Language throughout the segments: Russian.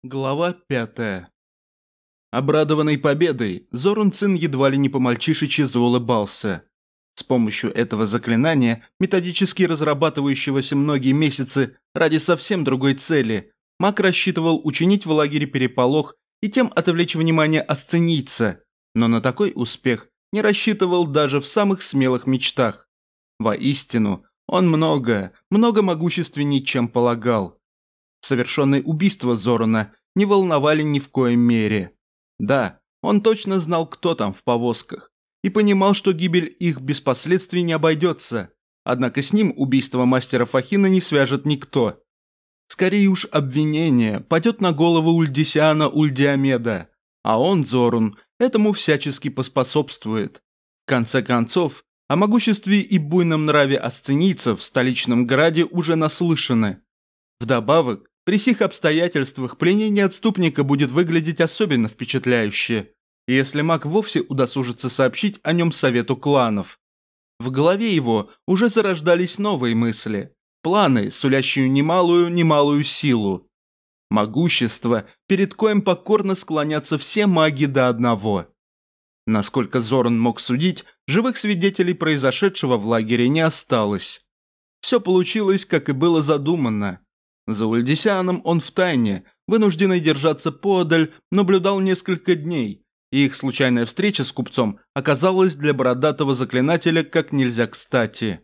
Глава 5. Обрадованный победой, Зорун Цин едва ли не по-мальчишечи заулыбался. С помощью этого заклинания, методически разрабатывающегося многие месяцы ради совсем другой цели, маг рассчитывал учинить в лагере переполох и тем отвлечь внимание асценийца, но на такой успех не рассчитывал даже в самых смелых мечтах. Воистину, он много могущественней, чем полагал. Совершенные убийства Зоруна не волновали ни в коей мере. Да, он точно знал, кто там в повозках, и понимал, что гибель их без последствий не обойдется, однако с ним убийство мастера Фахина не свяжет никто. Скорее уж обвинение падет на голову Ульдисиана Ульдиомеда, а он, Зорун, этому всячески поспособствует. В конце концов, о могуществе и буйном нраве асценийцев в столичном граде уже наслышаны. Вдобавок, при сих обстоятельствах пленение отступника будет выглядеть особенно впечатляюще, если маг вовсе удосужится сообщить о нем совету кланов. В голове его уже зарождались новые мысли, планы, сулящие немалую силу. Могущество, перед коим покорно склонятся все маги до одного. Насколько Зорун мог судить, живых свидетелей произошедшего в лагере не осталось. Все получилось, как и было задумано. За Ульдисианом он втайне, вынужденный держаться поодаль, наблюдал несколько дней, и их случайная встреча с купцом оказалась для бородатого заклинателя как нельзя кстати.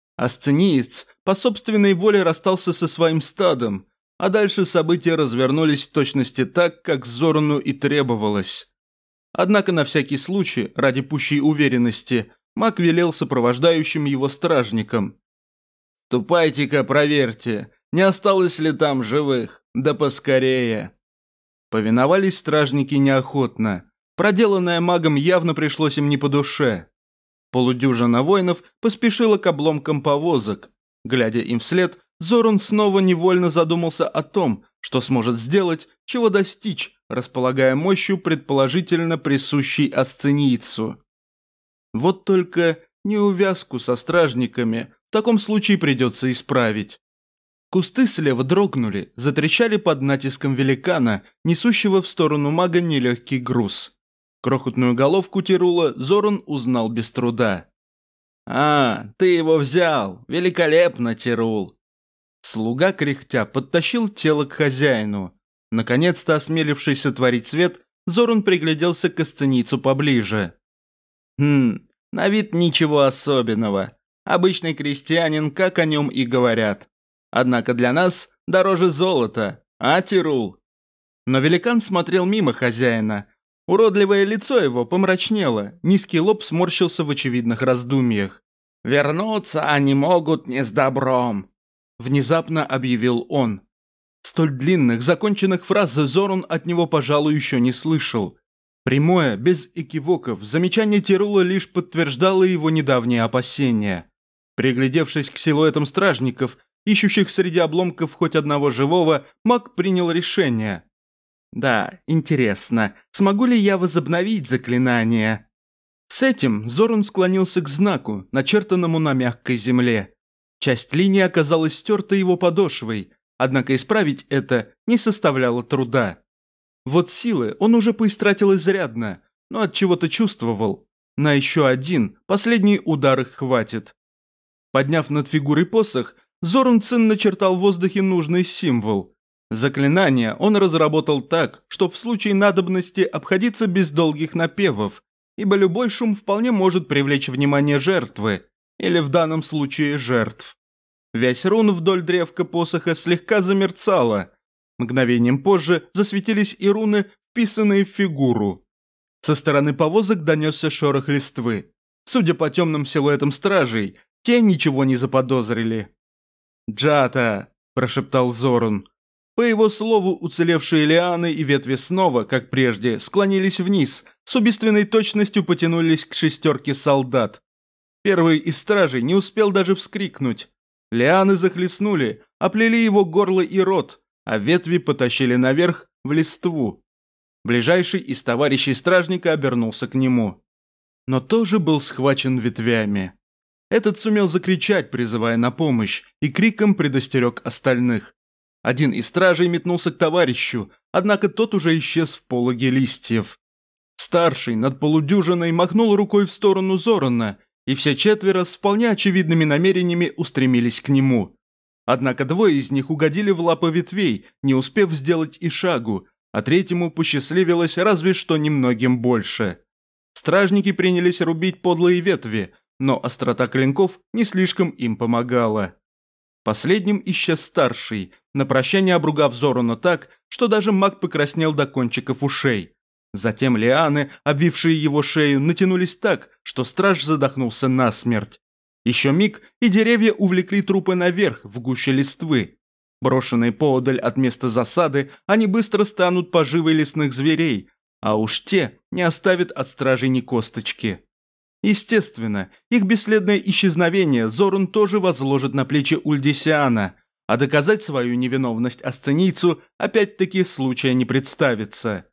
Асцениец по собственной воле расстался со своим стадом, а дальше события развернулись в точности так, как Зоруну и требовалось. Однако на всякий случай, ради пущей уверенности, маг велел сопровождающим его стражникам: «Ступайте-ка, проверьте, не осталось ли там живых? Да поскорее!» Повиновались стражники неохотно. Проделанное магом явно пришлось им не по душе. Полудюжина воинов поспешила к обломкам повозок. Глядя им вслед, Зорун снова невольно задумался о том, что сможет сделать, чего достичь, располагая мощью, предположительно присущей асценийцу. Вот только неувязку со стражниками в таком случае придется исправить. Кусты слева дрогнули, затрещали под натиском великана, несущего в сторону мага нелегкий груз. Крохотную головку Тирула Зорун узнал без труда. «А, ты его взял! Великолепно, Тирул!» Слуга, кряхтя, подтащил тело к хозяину. Наконец-то осмелившись сотворить свет, Зорун пригляделся к асценийцу поближе. На вид ничего особенного. Обычный крестьянин, как о нем и говорят. Однако для нас дороже золота, а, Тирул?» Но великан смотрел мимо хозяина. Уродливое лицо его помрачнело, низкий лоб сморщился в очевидных раздумьях. «Вернуться они могут не с добром», — внезапно объявил он. Столь длинных, законченных фраз Зорун от него, пожалуй, еще не слышал. Прямое, без экивоков, замечание Тирула лишь подтверждало его недавние опасения. Приглядевшись к силуэтам стражников, ищущих среди обломков хоть одного живого, маг принял решение. «Да, интересно, смогу ли я возобновить заклинание?» С этим Зорун склонился к знаку, начертанному на мягкой земле. Часть линии оказалась стерта его подошвой, однако исправить это не составляло труда. Вот силы он уже поистратил изрядно, но от чего-то чувствовал. На еще один, последний удар их хватит. Подняв над фигурой посох, Зорун Цин начертал в воздухе нужный символ. Заклинание он разработал так, чтобы в случае надобности обходиться без долгих напевов, ибо любой шум вполне может привлечь внимание жертвы, или в данном случае жертв. Вязь рун вдоль древка посоха слегка замерцала. Мгновением позже засветились и руны, вписанные в фигуру. Со стороны повозок донесся шорох листвы. Судя по темным силуэтам стражей, те ничего не заподозрили. «Джата!» – прошептал Зорун. По его слову, уцелевшие лианы и ветви снова, как прежде, склонились вниз, с убийственной точностью потянулись к шестерке солдат. Первый из стражей не успел даже вскрикнуть. Лианы захлестнули, оплели его горло и рот, а ветви потащили наверх в листву. Ближайший из товарищей стражника обернулся к нему. Но тоже был схвачен ветвями. Этот сумел закричать, призывая на помощь, и криком предостерег остальных. Один из стражей метнулся к товарищу, однако тот уже исчез в пологе листьев. Старший над полудюжиной махнул рукой в сторону Зорана, и все четверо с вполне очевидными намерениями устремились к нему. Однако двое из них угодили в лапы ветвей, не успев сделать и шагу, а третьему посчастливилось разве что немногим больше. Стражники принялись рубить подлые ветви, но острота клинков не слишком им помогала. Последним исчез старший, на прощание обругав Зорана так, что даже маг покраснел до кончиков ушей. Затем лианы, обвившие его шею, натянулись так, что страж задохнулся насмерть. Еще миг, и деревья увлекли трупы наверх, в гуще листвы. Брошенные поодаль от места засады, они быстро станут поживой лесных зверей, а уж те не оставят от стражей ни косточки. Естественно, их бесследное исчезновение Зорун тоже возложит на плечи Ульдисиана, а доказать свою невиновность асценийцу опять-таки случая не представится.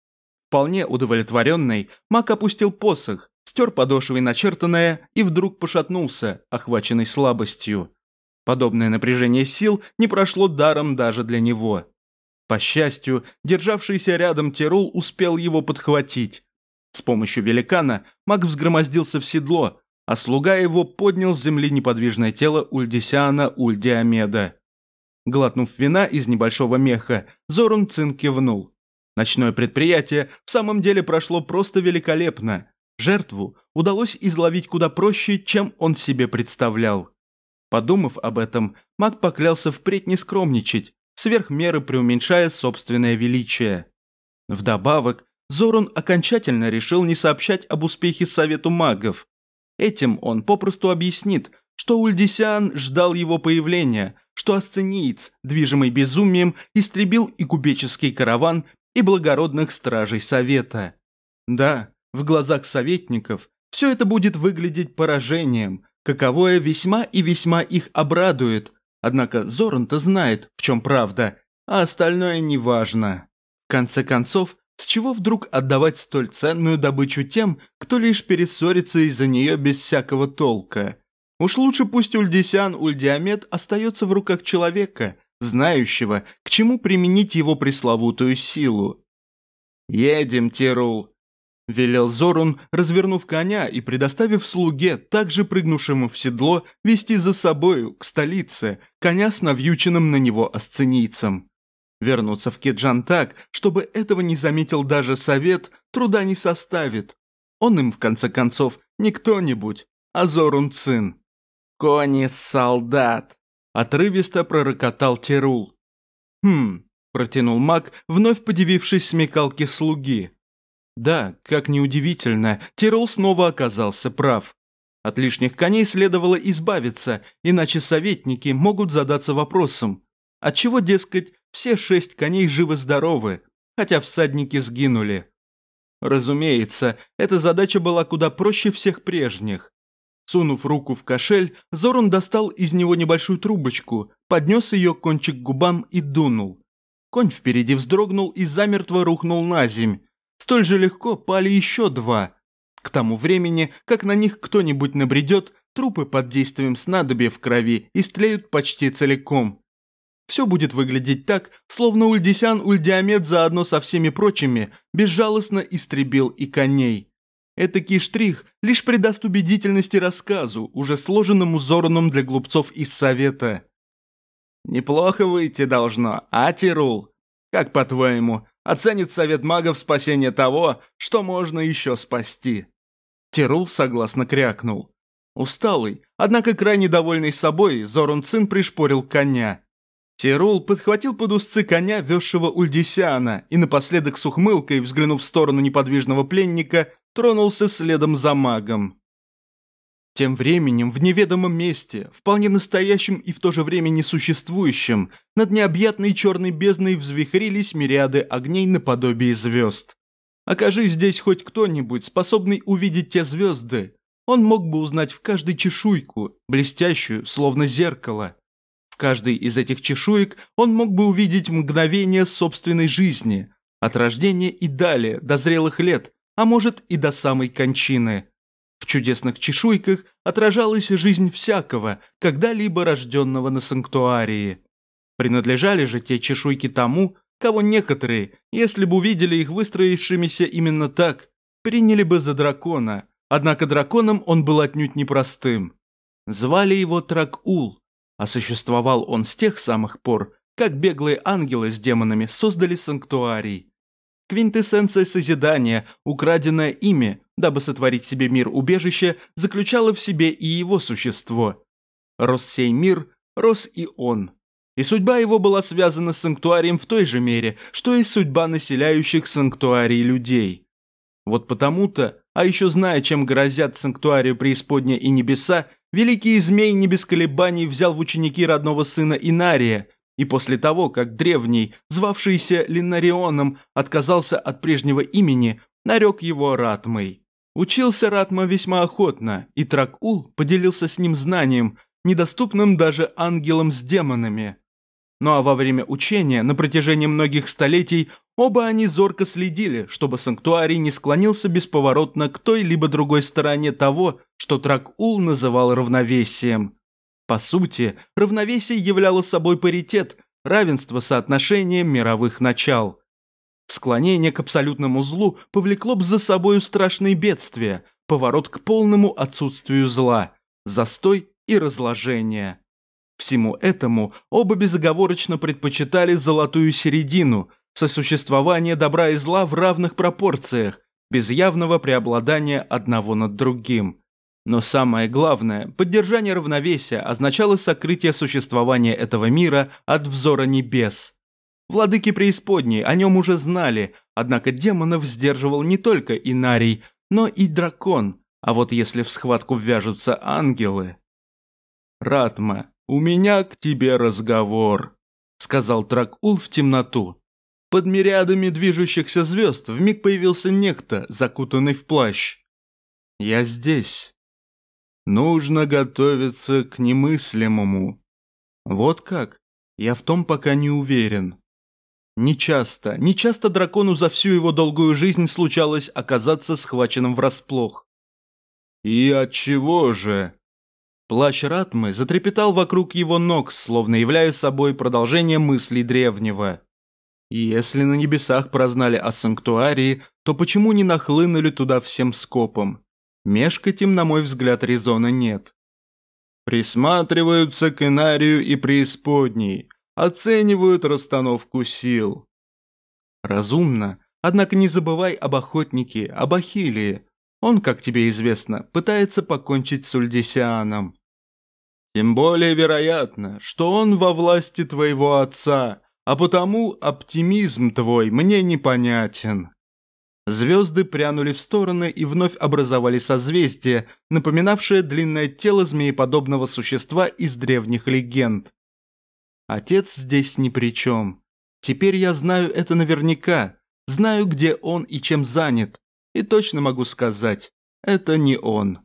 Вполне удовлетворенный, маг опустил посох, стер подошвой начертанное и вдруг пошатнулся, охваченный слабостью. Подобное напряжение сил не прошло даром даже для него. По счастью, державшийся рядом Тирул успел его подхватить. С помощью великана маг взгромоздился в седло, а слуга его поднял с земли неподвижное тело Ульдисиана Ульдиамеда. Глотнув вина из небольшого меха, Зорун Цин кивнул. Ночное предприятие в самом деле прошло просто великолепно. Жертву удалось изловить куда проще, чем он себе представлял. Подумав об этом, маг поклялся впредь не скромничать, сверх меры преуменьшая собственное величие. Вдобавок, Зорун окончательно решил не сообщать об успехе Совету магов. Этим он попросту объяснит, что Ульдисиан ждал его появления, что асцениец, движимый безумием, истребил и купеческий караван, и благородных стражей Совета. Да, в глазах советников все это будет выглядеть поражением, каковое весьма и весьма их обрадует, однако Зорун-то знает, в чем правда, а остальное неважно. В конце концов, с чего вдруг отдавать столь ценную добычу тем, кто лишь перессорится из-за нее без всякого толка? Уж лучше пусть Ульдисиан Ульдиамед остается в руках человека, знающего, к чему применить его пресловутую силу. «Едем, Тирул», – велел Зорун, развернув коня и предоставив слуге, также прыгнувшему в седло, вести за собою к столице коня с навьюченным на него асценийцем. Вернуться в Кеджан так, чтобы этого не заметил даже совет, труда не составит. Он им, в конце концов, не кто-нибудь, а Зорун Цин. «Кони солдат!» – отрывисто пророкотал Тирул. Протянул маг, вновь подивившись смекалке слуги. Да, как неудивительно, Тирул снова оказался прав. От лишних коней следовало избавиться, иначе советники могут задаться вопросом, отчего, дескать, все 6 коней живы-здоровы, хотя всадники сгинули. Разумеется, эта задача была куда проще всех прежних. Сунув руку в кошель, Зорун достал из него небольшую трубочку, поднес ее кончик к губам и дунул. Конь впереди вздрогнул и замертво рухнул на земь. Столь же легко пали еще 2. К тому времени, как на них кто-нибудь набредет, трупы под действием снадобья в крови истлеют почти целиком. Все будет выглядеть так, словно Ульдисиан Ульдиамед заодно со всеми прочими безжалостно истребил и коней. Этакий штрих лишь придаст убедительности рассказу, уже сложенному Зораном для глупцов из Совета. «Неплохо выйти должно, а, Тирул? Как по-твоему, оценит Совет магов спасение того, что можно еще спасти?» Тирул согласно крякнул. Усталый, однако крайне довольный собой, Зорун Цин пришпорил коня. Тирул подхватил под узцы коня, везшего Ульдисиана, и напоследок с ухмылкой, взглянув в сторону неподвижного пленника, тронулся следом за магом. Тем временем, в неведомом месте, вполне настоящем и в то же время несуществующем, над необъятной черной бездной взвихрились мириады огней наподобие звезд. Окажись здесь хоть кто-нибудь, способный увидеть те звезды, он мог бы узнать в каждой чешуйку, блестящую, словно зеркало. В каждой из этих чешуек он мог бы увидеть мгновение собственной жизни, от рождения и далее, до зрелых лет, а может и до самой кончины. В чудесных чешуйках отражалась жизнь всякого, когда-либо рожденного на санктуарии. Принадлежали же те чешуйки тому, кого некоторые, если бы увидели их выстроившимися именно так, приняли бы за дракона, однако драконом он был отнюдь непростым. Звали его Трак-Ул, а существовал он с тех самых пор, как беглые ангелы с демонами создали санктуарий. Квинтэссенция созидания, украденная ими, дабы сотворить себе мир-убежище, заключала в себе и его существо. Рос сей мир, рос и он. И судьба его была связана с санктуарием в той же мере, что и судьба населяющих санктуарий людей. Вот потому-то, а еще зная, чем грозят санктуарию преисподня и небеса, великий змей не без колебаний взял в ученики родного сына Инария, и после того, как древний, звавшийся Линарионом, отказался от прежнего имени, нарек его Ратмой. Учился Ратма весьма охотно, и Трак-Ул поделился с ним знанием, недоступным даже ангелам с демонами. Ну а во время учения, на протяжении многих столетий, оба они зорко следили, чтобы санктуарий не склонился бесповоротно к той либо другой стороне того, что Трак-Ул называл равновесием. По сути, равновесие являло собой паритет, равенство соотношения мировых начал. Склонение к абсолютному злу повлекло бы за собою страшные бедствия, поворот к полному отсутствию зла, застой и разложение. Всему этому оба безоговорочно предпочитали золотую середину, сосуществование добра и зла в равных пропорциях, без явного преобладания одного над другим. Но самое главное, поддержание равновесия означало сокрытие существования этого мира от взора небес. Владыки преисподней о нем уже знали, однако демонов сдерживал не только Инарий, но и дракон, а вот если в схватку ввяжутся ангелы... «Ратма, у меня к тебе разговор», — сказал Трак-Ул в темноту. Под мириадами движущихся звезд вмиг появился некто, закутанный в плащ. «Я здесь. Нужно готовиться к немыслимому». «Вот как? Я в том пока не уверен». Нечасто дракону за всю его долгую жизнь случалось оказаться схваченным врасплох. «И отчего же?» Плащ Ратмы затрепетал вокруг его ног, словно являя собой продолжение мыслей древнего. И если на небесах прознали о санктуарии, то почему не нахлынули туда всем скопом? Мешкать им, на мой взгляд, резона нет. Присматриваются к Инарию и преисподней, оценивают расстановку сил. Разумно, однако не забывай об охотнике, об Ахиллее. Он, как тебе известно, пытается покончить с Ульдисианом. Тем более вероятно, что он во власти твоего отца, а потому оптимизм твой мне непонятен». Звезды прянули в стороны и вновь образовали созвездие, напоминавшее длинное тело змееподобного существа из древних легенд. Отец здесь ни при чем. Теперь я знаю это наверняка, знаю, где он и чем занят, и точно могу сказать, это не он.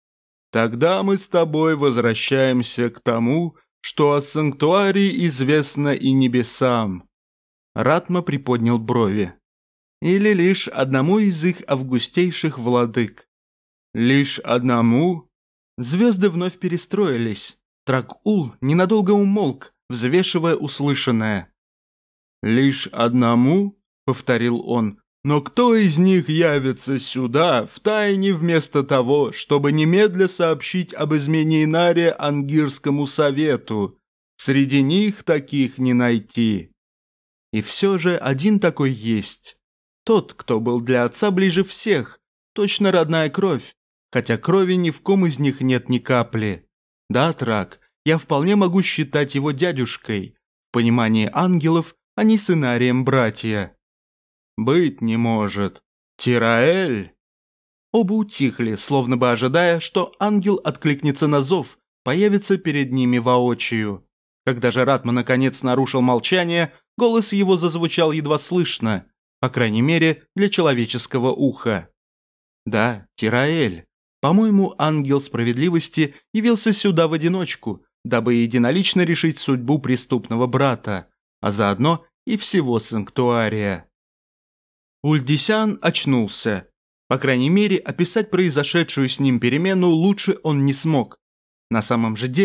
Тогда мы с тобой возвращаемся к тому, что о санктуарии известно и небесам. Ратма приподнял брови. Или лишь одному из их августейших владык. Лишь одному? Звезды вновь перестроились. Трак-Ул ненадолго умолк, взвешивая услышанное. «Лишь одному?» — повторил он. «Но кто из них явится сюда, втайне вместо того, чтобы немедля сообщить об измене Инария Ангирскому совету? Среди них таких не найти». И все же один такой есть. Тот, кто был для отца ближе всех, точно родная кровь, хотя крови ни в ком из них нет ни капли. Да, Трак, я вполне могу считать его дядюшкой. В понимании ангелов они с Инарием братья. «Быть не может. Тираэль?» Оба утихли, словно бы ожидая, что ангел откликнется на зов, появится перед ними воочию. Когда же Ратма наконец нарушил молчание, голос его зазвучал едва слышно, по крайней мере, для человеческого уха. «Да, Тираэль. По-моему, ангел справедливости явился сюда в одиночку, дабы единолично решить судьбу преступного брата, а заодно и всего санктуария». Ульдисян очнулся. По крайней мере, описать произошедшую с ним перемену лучше он не смог. На самом же деле,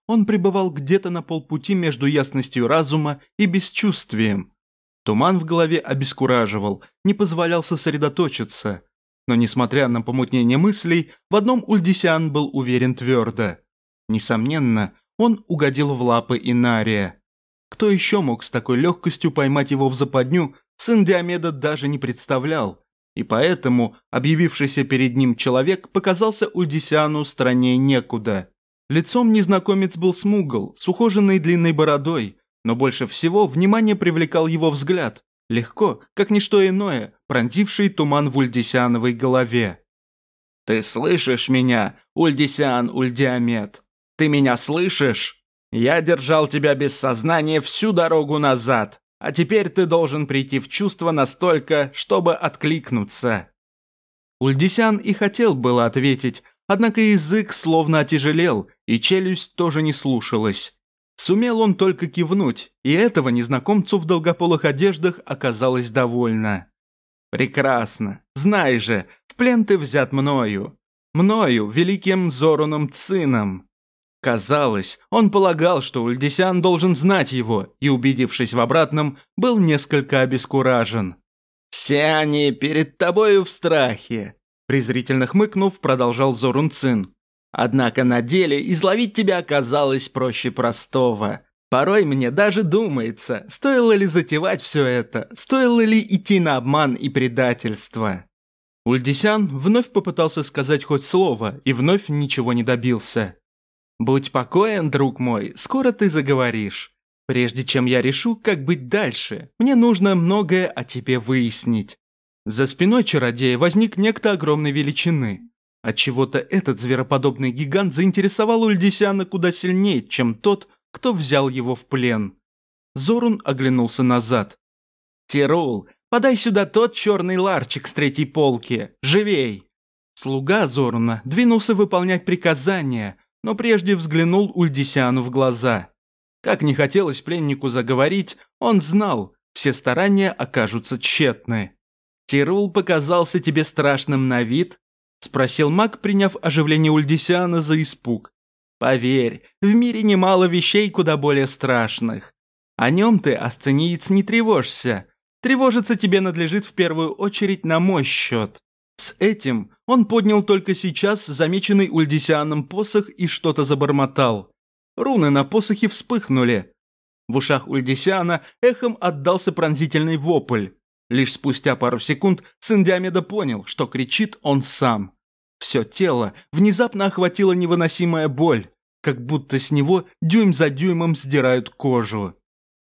он пребывал где-то на полпути между ясностью разума и бесчувствием. Туман в голове обескураживал, не позволял сосредоточиться. Но, несмотря на помутнение мыслей, в одном Ульдисян был уверен твердо. Несомненно, он угодил в лапы Инария. Кто еще мог с такой легкостью поймать его в западню, сын Диомеда даже не представлял. И поэтому объявившийся перед ним человек показался Ульдисяну страннее некуда. Лицом незнакомец был смугл, с ухоженной длинной бородой, но больше всего внимание привлекал его взгляд, легко, как ничто иное, пронзивший туман в Ульдисяновой голове. «Ты слышишь меня, Ульдисян Ульдиомед? Ты меня слышишь? Я держал тебя без сознания всю дорогу назад, а теперь ты должен прийти в чувство настолько, чтобы откликнуться». Ульдисян и хотел было ответить, однако язык словно отяжелел, и челюсть тоже не слушалась. Сумел он только кивнуть, и этого незнакомцу в долгополых одеждах оказалось довольно. «Прекрасно. Знай же, в плен ты взят мною. Мною, великим Зоруном Цином». Казалось, он полагал, что Ульдисян должен знать его, и, убедившись в обратном, был несколько обескуражен. «Все они перед тобою в страхе», – презрительно хмыкнув, продолжал Зорун Цин. «Однако на деле изловить тебя оказалось проще простого. Порой мне даже думается, стоило ли затевать все это, стоило ли идти на обман и предательство». Ульдисян вновь попытался сказать хоть слово и вновь ничего не добился. «Будь покоен, друг мой, скоро ты заговоришь. Прежде чем я решу, как быть дальше, мне нужно многое о тебе выяснить». За спиной чародея возник некто огромной величины. Отчего-то этот звероподобный гигант заинтересовал Ульдисяна куда сильнее, чем тот, кто взял его в плен. Зорун оглянулся назад. «Тирул, подай сюда тот черный ларчик с третьей полки. Живей!» Слуга Зоруна двинулся выполнять приказания, но прежде взглянул Ульдисяну в глаза. Как не хотелось пленнику заговорить, он знал, все старания окажутся тщетны. «Тирул показался тебе страшным на вид?» – спросил маг, приняв оживление Ульдисяна за испуг. «Поверь, в мире немало вещей куда более страшных. О нем ты, асцениец, не тревожься. Тревожиться тебе надлежит в первую очередь на мой счет». С этим он поднял только сейчас замеченный Ульдисяном посох и что-то забормотал. Руны на посохе вспыхнули. В ушах Ульдисяна эхом отдался пронзительный вопль. Лишь спустя пару секунд сын Диомеда понял, что кричит он сам. Все тело внезапно охватила невыносимая боль, как будто с него дюйм за дюймом сдирают кожу.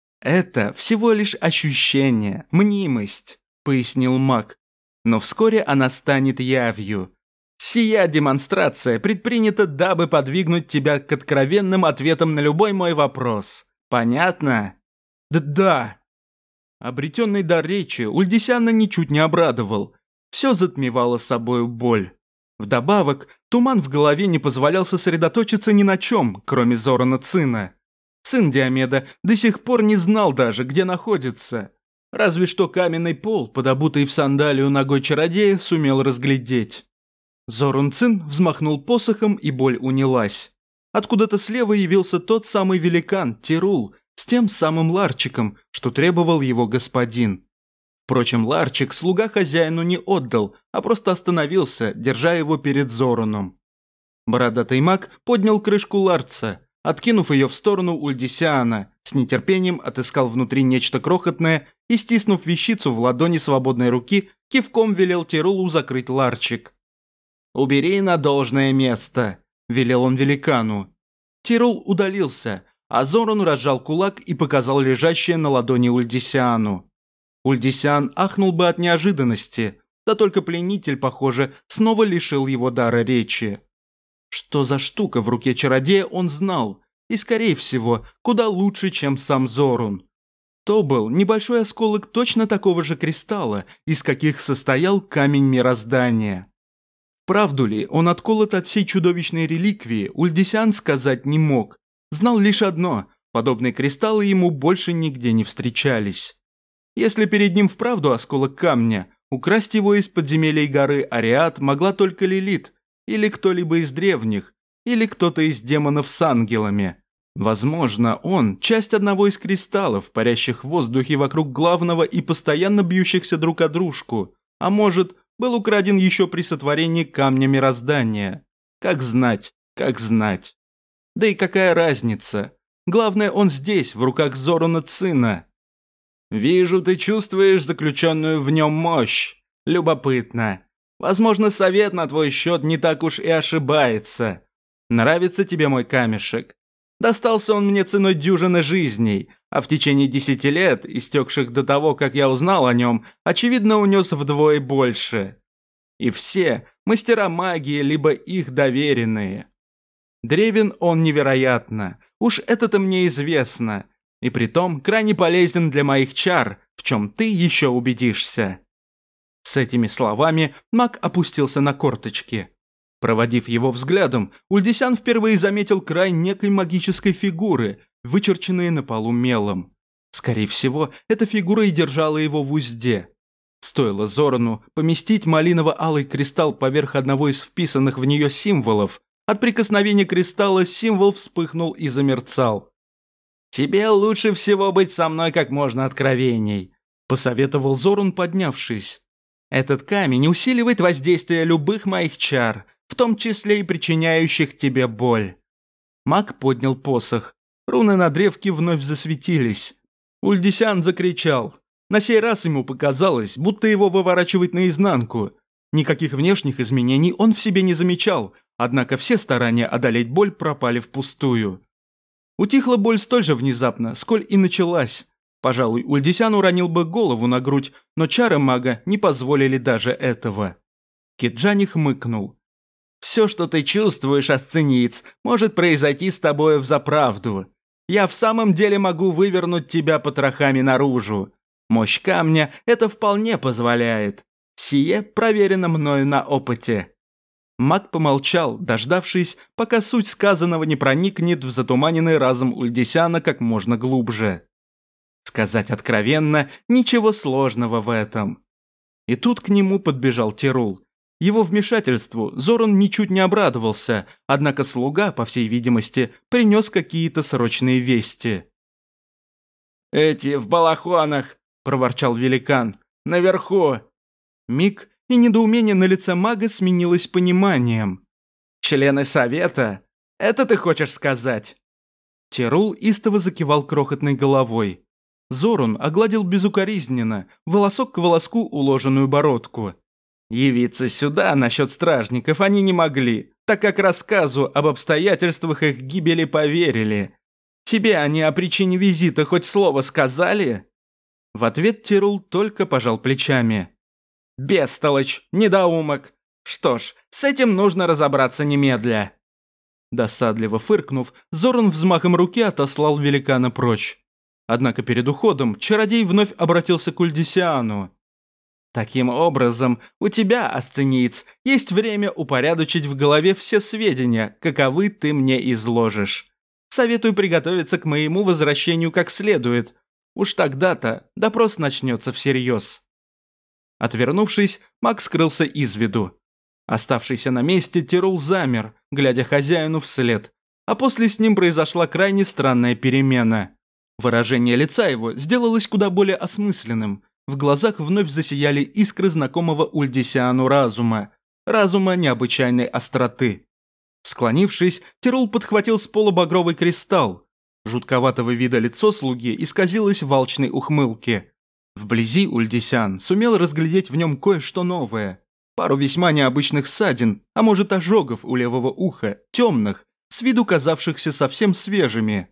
«Это всего лишь ощущение, мнимость», — пояснил маг. «Но вскоре она станет явью. Сия демонстрация предпринята, дабы подвигнуть тебя к откровенным ответам на любой мой вопрос. Понятно?» «Да». Обретенный дар речи Ульдисяна ничуть не обрадовал. Все затмевало собою боль. Вдобавок, туман в голове не позволял сосредоточиться ни на чем, кроме Зоруна Цина. Сын Диомеда до сих пор не знал даже, где находится. Разве что каменный пол, под обутой в сандалию ногой чародея, сумел разглядеть. Зорун Цин взмахнул посохом, и боль унялась. Откуда-то слева явился тот самый великан, Тирул, с тем самым ларчиком, что требовал его господин. Впрочем, ларчик слуга хозяину не отдал, а просто остановился, держа его перед Зоруном. Бородатый маг поднял крышку ларца, откинув ее в сторону Ульдисяна, с нетерпением отыскал внутри нечто крохотное и, стиснув вещицу в ладони свободной руки, кивком велел Тирулу закрыть ларчик. «Убери на должное место», – велел он великану. Тирул удалился, а Зорун разжал кулак и показал лежащее на ладони Ульдисяну. Ульдисян ахнул бы от неожиданности, да только пленитель, похоже, снова лишил его дара речи. Что за штука в руке чародея он знал, и, скорее всего, куда лучше, чем сам Зорун. То был небольшой осколок точно такого же кристалла, из каких состоял камень мироздания. Правду ли он отколот от всей чудовищной реликвии, Ульдисян сказать не мог. Знал лишь одно – подобные кристаллы ему больше нигде не встречались. Если перед ним вправду осколок камня, украсть его из подземелий горы Ариат могла только Лилит, или кто-либо из древних, или кто-то из демонов с ангелами. Возможно, он – часть одного из кристаллов, парящих в воздухе вокруг главного и постоянно бьющихся друг о дружку, а может, был украден еще при сотворении камня мироздания. Как знать, как знать. Да и какая разница? Главное, он здесь, в руках Зоруна Цина. «Вижу, ты чувствуешь заключенную в нем мощь. Любопытно. Возможно, совет на твой счет не так уж и ошибается. Нравится тебе мой камешек? Достался он мне ценой дюжины жизней, а в течение 10 лет, истекших до того, как я узнал о нем, очевидно, унес вдвое больше. И все мастера магии, либо их доверенные. Древен он невероятно, уж это-то мне известно, и притом крайне полезен для моих чар, в чем ты еще убедишься». С этими словами маг опустился на корточки. Проводив его взглядом, Ульдисян впервые заметил край некой магической фигуры, вычерченной на полу мелом. Скорее всего, эта фигура и держала его в узде. Стоило Зорану поместить малиново-алый кристалл поверх одного из вписанных в нее символов, от прикосновения кристалла символ вспыхнул и замерцал. «Тебе лучше всего быть со мной как можно откровенней», – посоветовал Зорун, поднявшись. «Этот камень усиливает воздействие любых моих чар, в том числе и причиняющих тебе боль». Маг поднял посох. Руны на древке вновь засветились. Ульдисян закричал. На сей раз ему показалось, будто его выворачивает наизнанку. Никаких внешних изменений он в себе не замечал, однако все старания одолеть боль пропали впустую. Утихла боль столь же внезапно, сколь и началась. Пожалуй, Ульдисян уронил бы голову на грудь, но чары мага не позволили даже этого. Киджани хмыкнул. «Все, что ты чувствуешь, асцениец, может произойти с тобой взаправду. Я в самом деле могу вывернуть тебя потрохами наружу. Мощь камня это вполне позволяет. Сие проверено мною на опыте». Маг помолчал, дождавшись, пока суть сказанного не проникнет в затуманенный разум Ульдисяна как можно глубже. Сказать откровенно, ничего сложного в этом. И тут к нему подбежал Тирул. Его вмешательству Зорун ничуть не обрадовался, однако слуга, по всей видимости, принес какие-то срочные вести. «Эти в балахонах!» – проворчал великан. «Наверху!» Миг, и недоумение на лице мага сменилось пониманием. «Члены совета? Это ты хочешь сказать?» Тирул истово закивал крохотной головой. Зорун огладил безукоризненно, волосок к волоску уложенную бородку. Явиться сюда насчет стражников они не могли, так как рассказу об обстоятельствах их гибели поверили. Тебе они о причине визита хоть слово сказали?» В ответ Тирул только пожал плечами. «Бестолочь, недоумок. Что ж, с этим нужно разобраться немедля». Досадливо фыркнув, Зорун взмахом руки отослал великана прочь. Однако перед уходом чародей вновь обратился к Ульдисиану. «Таким образом, у тебя, асцениец, есть время упорядочить в голове все сведения, каковы ты мне изложишь. Советую приготовиться к моему возвращению как следует. Уж тогда-то допрос начнется всерьез». Отвернувшись, маг скрылся из виду. Оставшийся на месте Тирул замер, глядя хозяину вслед, а после с ним произошла крайне странная перемена. Выражение лица его сделалось куда более осмысленным, в глазах вновь засияли искры знакомого Ульдисиану разума необычайной остроты. Склонившись, Тирул подхватил с пола багровый кристалл. Жутковатого вида лицо слуги исказилось в алчной ухмылке. Вблизи Ульдисян сумел разглядеть в нем кое-что новое. Пару весьма необычных ссадин, а может ожогов у левого уха, темных, с виду казавшихся совсем свежими.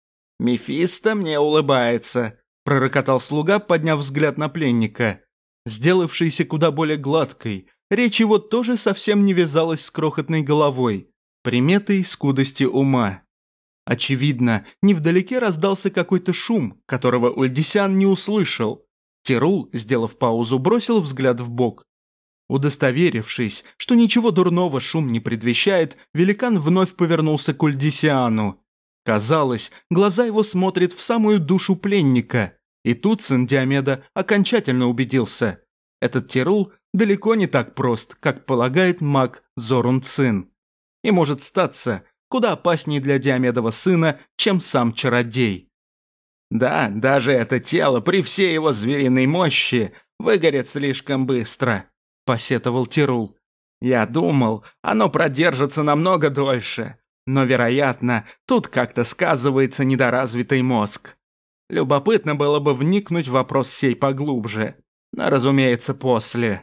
«Мефисто мне улыбается», – пророкотал слуга, подняв взгляд на пленника. Сделавшийся куда более гладкой, речь его тоже совсем не вязалась с крохотной головой, приметой скудости ума. Очевидно, невдалеке раздался какой-то шум, которого Ульдисян не услышал. Тирул, сделав паузу, бросил взгляд вбок. Удостоверившись, что ничего дурного шум не предвещает, великан вновь повернулся к Ульдисиану. Казалось, глаза его смотрят в самую душу пленника. И тут сын Диомеда окончательно убедился. Этот Тирул далеко не так прост, как полагает маг Зорун Цин. И может статься, куда опаснее для Диомедова сына, чем сам чародей. Да, даже это тело при всей его звериной мощи выгорит слишком быстро, посетовал Тирул. Я думал, оно продержится намного дольше, но, вероятно, тут как-то сказывается недоразвитый мозг. Любопытно было бы вникнуть в вопрос сей поглубже, но, разумеется, после.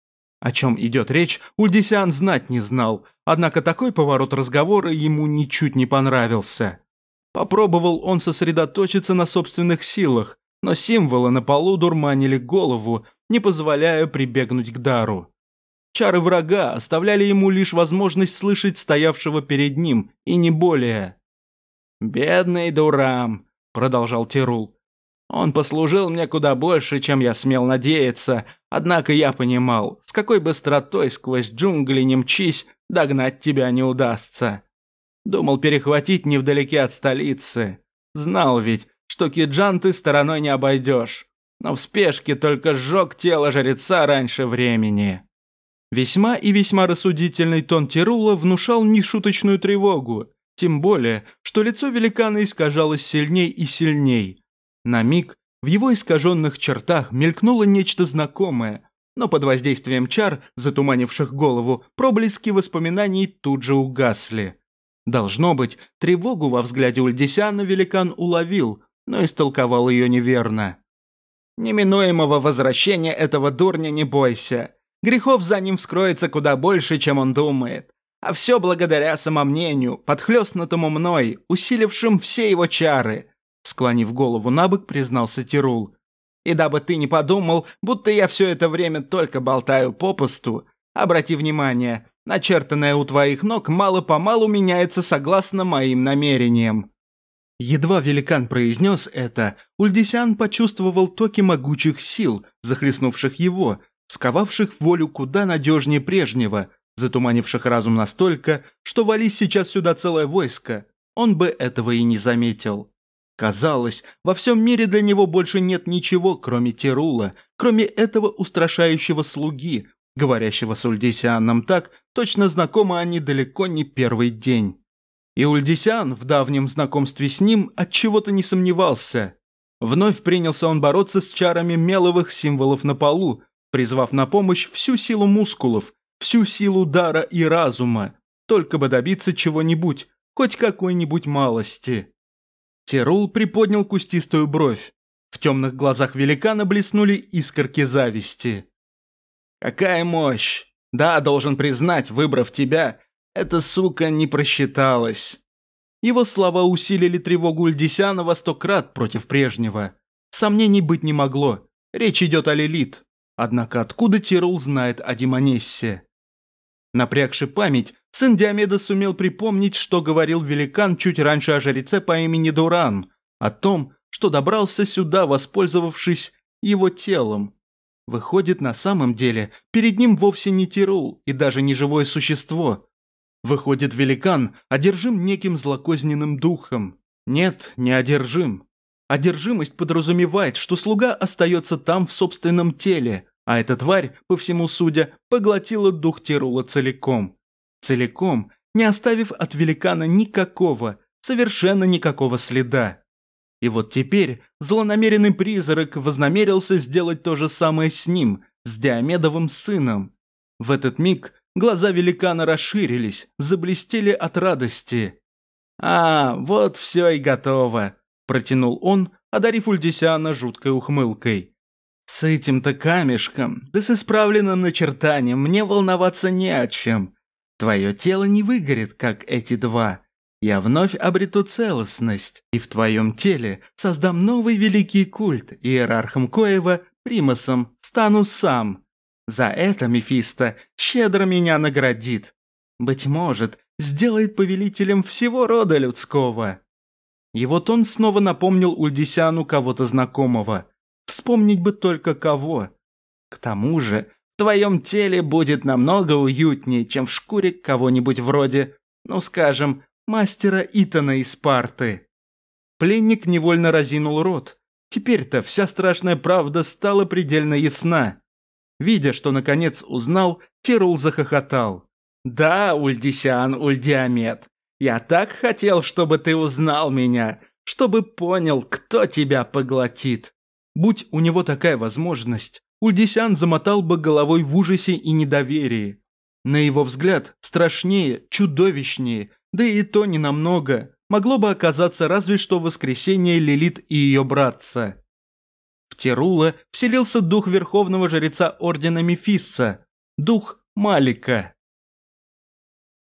О чем идет речь, Ульдисиан знать не знал, однако такой поворот разговора ему ничуть не понравился. Попробовал он сосредоточиться на собственных силах, но символы на полу дурманили голову, не позволяя прибегнуть к дару. Чары врага оставляли ему лишь возможность слышать стоявшего перед ним, и не более. «Бедный Дурам», — продолжал Тирул. «Он послужил мне куда больше, чем я смел надеяться, однако я понимал, с какой быстротой сквозь джунгли не мчись, догнать тебя не удастся. Думал перехватить невдалеке от столицы. Знал ведь, что Киджан ты стороной не обойдешь, но в спешке только сжег тело жреца раньше времени». Весьма и весьма рассудительный тон Тирула внушал нешуточную тревогу, тем более, что лицо великана искажалось сильней и сильней. На миг в его искаженных чертах мелькнуло нечто знакомое, но под воздействием чар, затуманивших голову, проблески воспоминаний тут же угасли. Должно быть, тревогу во взгляде Ульдисиана великан уловил, но истолковал ее неверно. «Неминуемого возвращения этого дурня не бойся. Грехов за ним вскроется куда больше, чем он думает. А все благодаря самомнению, подхлестнутому мной, усилившим все его чары», склонив голову набок, признался Тирул. «И дабы ты не подумал, будто я все это время только болтаю попусту, обрати внимание, начертанное у твоих ног мало-помалу меняется согласно моим намерениям». Едва великан произнес это, Ульдисиан почувствовал токи могучих сил, захлестнувших его, сковавших волю куда надежнее прежнего, затуманивших разум настолько, что вались сейчас сюда целое войско, он бы этого и не заметил. Казалось, во всем мире для него больше нет ничего, кроме Тирула, кроме этого устрашающего слуги, говорящего с Ульдисианом так, точно знакомы они далеко не первый день. И Ульдисиан в давнем знакомстве с ним отчего-то не сомневался. Вновь принялся он бороться с чарами меловых символов на полу, призвав на помощь всю силу мускулов, всю силу дара и разума, только бы добиться чего-нибудь, хоть какой-нибудь малости. Тирул приподнял кустистую бровь. В темных глазах великана блеснули искорки зависти. «Какая мощь! Да, должен признать, выбрав тебя, эта сука не просчиталась». Его слова усилили тревогу Ульдисиана во 100 крат против прежнего. Сомнений быть не могло. Речь идет о Лилит. Однако откуда Тирул знает о Демонессе? Напрягши память, сын Диомеда сумел припомнить, что говорил великан чуть раньше о жреце по имени Дуран, о том, что добрался сюда, воспользовавшись его телом. Выходит, на самом деле, перед ним вовсе не Тирул и даже не живое существо. Выходит, великан одержим неким злокозненным духом. Нет, не одержим. Одержимость подразумевает, что слуга остается там в собственном теле, а эта тварь, по всему судя, поглотила дух Тирула целиком. Целиком, не оставив от великана никакого, совершенно никакого следа. И вот теперь злонамеренный призрак вознамерился сделать то же самое с ним, с Диомедовым сыном. В этот миг глаза великана расширились, заблестели от радости. «А, вот все и готово», – протянул он, одарив Ульдисиана жуткой ухмылкой. «С этим-то камешком, да с исправленным начертанием мне волноваться не о чем. Твое тело не выгорит, как эти два. Я вновь обрету целостность, и в твоем теле создам новый великий культ, иерархом коего, примасом, стану сам. За это Мефисто щедро меня наградит. Быть может, сделает повелителем всего рода людского». И вот он снова напомнил Ульдисиану кого-то знакомого. Вспомнить бы только кого. К тому же, в твоем теле будет намного уютнее, чем в шкуре кого-нибудь вроде, ну скажем, мастера Итана из Спарты. Пленник невольно разинул рот. Теперь-то вся страшная правда стала предельно ясна. Видя, что наконец узнал, Тирул захохотал. «Да, Ульдисиан Ульдиамет, Я так хотел, чтобы ты узнал меня, чтобы понял, кто тебя поглотит. Будь у него такая возможность, Ульдисян замотал бы головой в ужасе и недоверии. На его взгляд, страшнее, чудовищнее, да и то ненамного, могло бы оказаться разве что воскресение Лилит и ее братца. В Терула вселился дух верховного жреца Ордена Мефисса, дух Малика.